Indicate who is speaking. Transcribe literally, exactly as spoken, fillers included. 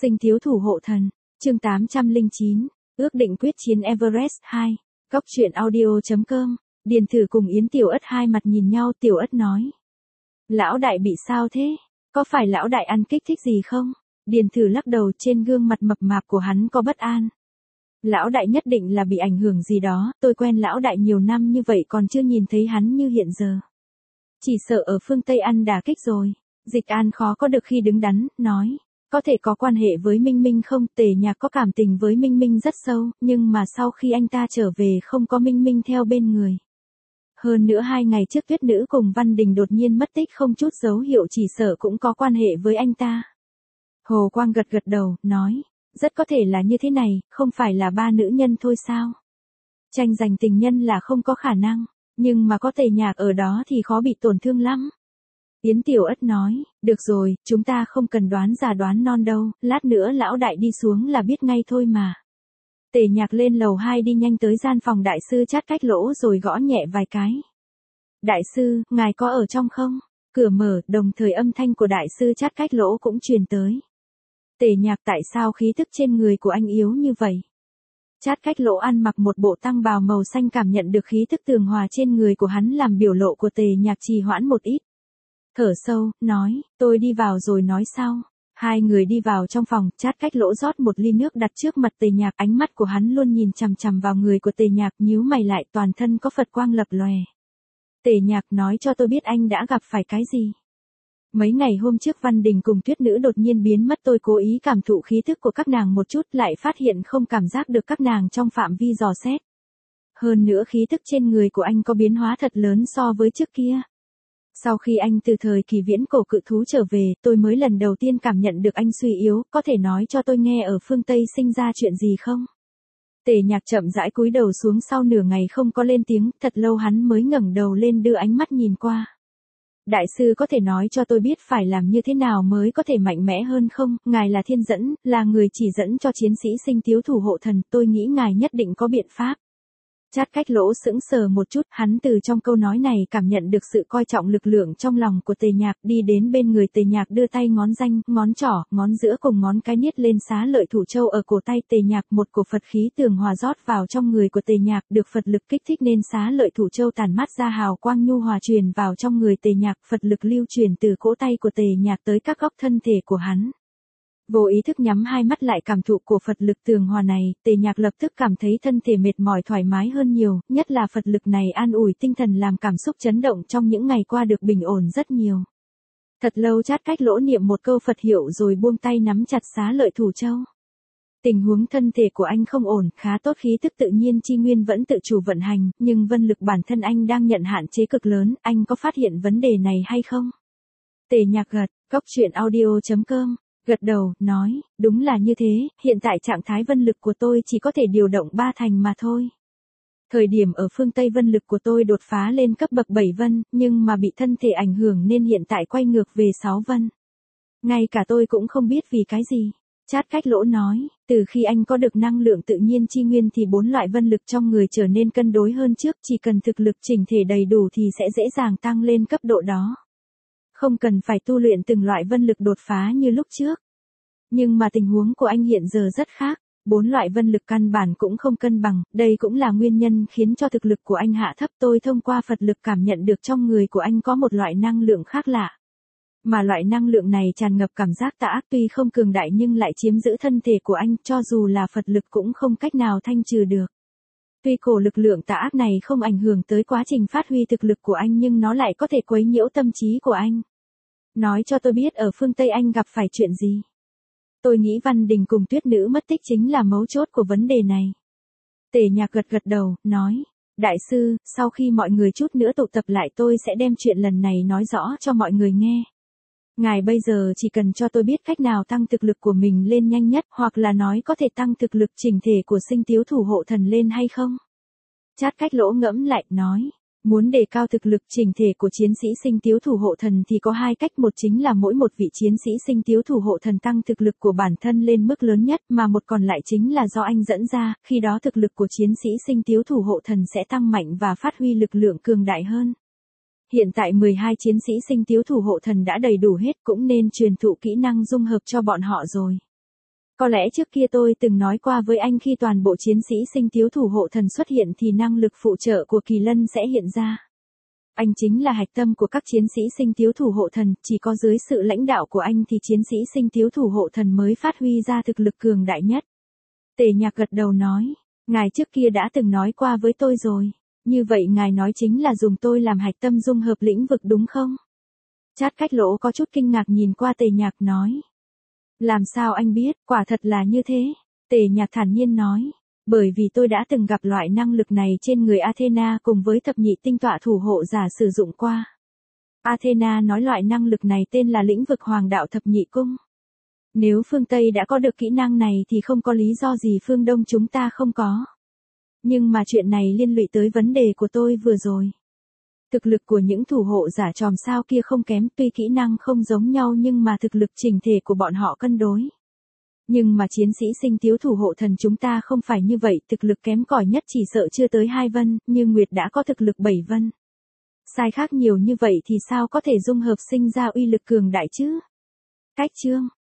Speaker 1: Sinh thiếu thủ hộ thần, chương tám trăm lẻ chín, ước định quyết chiến Everest hai, Cóc truyện audio chấm com, Điền Thử cùng Yến Tiểu Ất hai mặt nhìn nhau. Tiểu Ất nói: Lão đại bị sao thế? Có phải lão đại ăn kích thích gì không? Điền Thử lắc đầu, trên gương mặt mập mạp của hắn có bất an. Lão đại nhất định là bị ảnh hưởng gì đó, tôi quen lão đại nhiều năm như vậy còn chưa nhìn thấy hắn như hiện giờ. Chỉ sợ ở phương Tây ăn đả kích rồi. Dịch An khó có được khi đứng đắn, nói: Có thể có quan hệ với Minh Minh không? Tề Nhạc có cảm tình với Minh Minh rất sâu, nhưng mà sau khi anh ta trở về không có Minh Minh theo bên người. Hơn nữa hai ngày trước Tuyết Nữ cùng Văn Đình đột nhiên mất tích không chút dấu hiệu, chỉ sợ cũng có quan hệ với anh ta. Hồ Quang gật gật đầu, nói: Rất có thể là như thế này, không phải là ba nữ nhân thôi sao? Tranh giành tình nhân là không có khả năng, nhưng mà có Tề Nhạc ở đó thì khó bị tổn thương lắm. Yến Tiểu Ất nói: Được rồi, chúng ta không cần đoán già đoán non đâu, lát nữa lão đại đi xuống là biết ngay thôi mà. Tề Nhạc lên lầu hai đi nhanh tới gian phòng đại sư Chát Cách Lỗ rồi gõ nhẹ vài cái. Đại sư, ngài có ở trong không? Cửa mở, đồng thời âm thanh của đại sư Chát Cách Lỗ cũng truyền tới. Tề Nhạc, tại sao khí tức trên người của anh yếu như vậy? Chát Cách Lỗ ăn mặc một bộ tăng bào màu xanh, cảm nhận được khí tức tường hòa trên người của hắn làm biểu lộ của Tề Nhạc trì hoãn một ít. Thở sâu, nói: Tôi đi vào rồi nói sau. Hai người đi vào trong phòng, Chát Cách Lỗ rót một ly nước đặt trước mặt Tề Nhạc, ánh mắt của hắn luôn nhìn chằm chằm vào người của Tề Nhạc, nhíu mày lại, toàn thân có Phật quang lập lòe. Tề Nhạc, nói cho tôi biết anh đã gặp phải cái gì? Mấy ngày hôm trước Văn Đình cùng Tuyết Nữ đột nhiên biến mất, tôi cố ý cảm thụ khí thức của các nàng một chút, lại phát hiện không cảm giác được các nàng trong phạm vi dò xét. Hơn nữa khí thức trên người của anh có biến hóa thật lớn so với trước kia. Sau khi anh từ thời kỳ viễn cổ cự thú trở về, tôi mới lần đầu tiên cảm nhận được anh suy yếu, có thể nói cho tôi nghe ở phương Tây sinh ra chuyện gì không? Tề Nhạc chậm rãi cúi đầu xuống, sau nửa ngày không có lên tiếng, thật lâu hắn mới ngẩng đầu lên đưa ánh mắt nhìn qua. Đại sư có thể nói cho tôi biết phải làm như thế nào mới có thể mạnh mẽ hơn không? Ngài là thiên dẫn, là người chỉ dẫn cho chiến sĩ Sinh thiếu thủ hộ thần, tôi nghĩ ngài nhất định có biện pháp. Chát Cách Lỗ sững sờ một chút, hắn từ trong câu nói này cảm nhận được sự coi trọng lực lượng trong lòng của Tề Nhạc, đi đến bên người Tề Nhạc đưa tay ngón danh, ngón trỏ, ngón giữa cùng ngón cái niết lên xá lợi thủ châu ở cổ tay Tề Nhạc, một cổ Phật khí tường hòa rót vào trong người của Tề Nhạc, được Phật lực kích thích nên xá lợi thủ châu tản mát ra hào quang nhu hòa truyền vào trong người Tề Nhạc, Phật lực lưu truyền từ cỗ tay của Tề Nhạc tới các góc thân thể của hắn. Vô ý thức nhắm hai mắt lại cảm thụ của Phật lực tường hòa này, Tề Nhạc lập tức cảm thấy thân thể mệt mỏi thoải mái hơn nhiều, nhất là Phật lực này an ủi tinh thần làm cảm xúc chấn động trong những ngày qua được bình ổn rất nhiều. Thật lâu Chát Cách Lỗ niệm một câu Phật hiệu rồi buông tay nắm chặt xá lợi thủ châu. Tình huống thân thể của anh không ổn, khá tốt, khí tức tự nhiên chi nguyên vẫn tự chủ vận hành, nhưng vân lực bản thân anh đang nhận hạn chế cực lớn, anh có phát hiện vấn đề này hay không? Tề Nhạc gật, Cóc truyện audio chấm com. Gật đầu, nói: Đúng là như thế, hiện tại trạng thái vân lực của tôi chỉ có thể điều động ba thành mà thôi. Thời điểm ở phương Tây vân lực của tôi đột phá lên cấp bậc bảy vân, nhưng mà bị thân thể ảnh hưởng nên hiện tại quay ngược về sáu vân. Ngay cả tôi cũng không biết vì cái gì. Chát Cách Lỗ nói: Từ khi anh có được năng lượng tự nhiên chi nguyên thì bốn loại vân lực trong người trở nên cân đối hơn trước, chỉ cần thực lực chỉnh thể đầy đủ thì sẽ dễ dàng tăng lên cấp độ đó. Không cần phải tu luyện từng loại vân lực đột phá như lúc trước. Nhưng mà tình huống của anh hiện giờ rất khác, bốn loại vân lực căn bản cũng không cân bằng, đây cũng là nguyên nhân khiến cho thực lực của anh hạ thấp. Tôi thông qua Phật lực cảm nhận được trong người của anh có một loại năng lượng khác lạ. Mà loại năng lượng này tràn ngập cảm giác tà ác, tuy không cường đại nhưng lại chiếm giữ thân thể của anh, cho dù là Phật lực cũng không cách nào thanh trừ được. Tuy cổ lực lượng tà ác này không ảnh hưởng tới quá trình phát huy thực lực của anh nhưng nó lại có thể quấy nhiễu tâm trí của anh. Nói cho tôi biết ở phương Tây anh gặp phải chuyện gì. Tôi nghĩ Văn Đình cùng Tuyết Nữ mất tích chính là mấu chốt của vấn đề này. Tề Nhạc gật gật đầu, nói: Đại sư, sau khi mọi người chút nữa tụ tập lại tôi sẽ đem chuyện lần này nói rõ cho mọi người nghe. Ngài bây giờ chỉ cần cho tôi biết cách nào tăng thực lực của mình lên nhanh nhất, hoặc là nói có thể tăng thực lực chỉnh thể của Sinh thiếu thủ hộ thần lên hay không? Chát Cách Lỗ ngẫm lại, nói: Muốn đề cao thực lực chỉnh thể của chiến sĩ Sinh thiếu thủ hộ thần thì có hai cách, một chính là mỗi một vị chiến sĩ Sinh thiếu thủ hộ thần tăng thực lực của bản thân lên mức lớn nhất, mà một còn lại chính là do anh dẫn ra, khi đó thực lực của chiến sĩ Sinh thiếu thủ hộ thần sẽ tăng mạnh và phát huy lực lượng cường đại hơn. Hiện tại mười hai chiến sĩ Sinh thiếu thủ hộ thần đã đầy đủ hết, cũng nên truyền thụ kỹ năng dung hợp cho bọn họ rồi. Có lẽ trước kia tôi từng nói qua với anh khi toàn bộ chiến sĩ sinh tiếu thủ hộ thần xuất hiện thì năng lực phụ trợ của Kỳ Lân sẽ hiện ra. Anh chính là hạch tâm của các chiến sĩ sinh tiếu thủ hộ thần, chỉ có dưới sự lãnh đạo của anh thì chiến sĩ sinh tiếu thủ hộ thần mới phát huy ra thực lực cường đại nhất. Tề Nhạc gật đầu nói, ngài trước kia đã từng nói qua với tôi rồi, như vậy ngài nói chính là dùng tôi làm hạch tâm dung hợp lĩnh vực đúng không? Chát Cách Lỗ có chút kinh ngạc nhìn qua Tề Nhạc nói. Làm sao anh biết, quả thật là như thế, Tề Nhạc thản nhiên nói. Bởi vì tôi đã từng gặp loại năng lực này trên người Athena cùng với thập nhị tinh tọa thủ hộ giả sử dụng qua. Athena nói loại năng lực này tên là lĩnh vực hoàng đạo thập nhị cung. Nếu phương Tây đã có được kỹ năng này thì không có lý do gì phương Đông chúng ta không có. Nhưng mà chuyện này liên lụy tới vấn đề của tôi vừa rồi. Thực lực của những thủ hộ giả chòm sao kia không kém, tuy kỹ năng không giống nhau nhưng mà thực lực chỉnh thể của bọn họ cân đối. Nhưng mà chiến sĩ sinh tiếu thủ hộ thần chúng ta không phải như vậy, thực lực kém cỏi nhất chỉ sợ chưa tới hai vân, như Nguyệt đã có thực lực bảy vân. Sai khác nhiều như vậy thì sao có thể dung hợp sinh ra uy lực cường đại chứ? Cách chương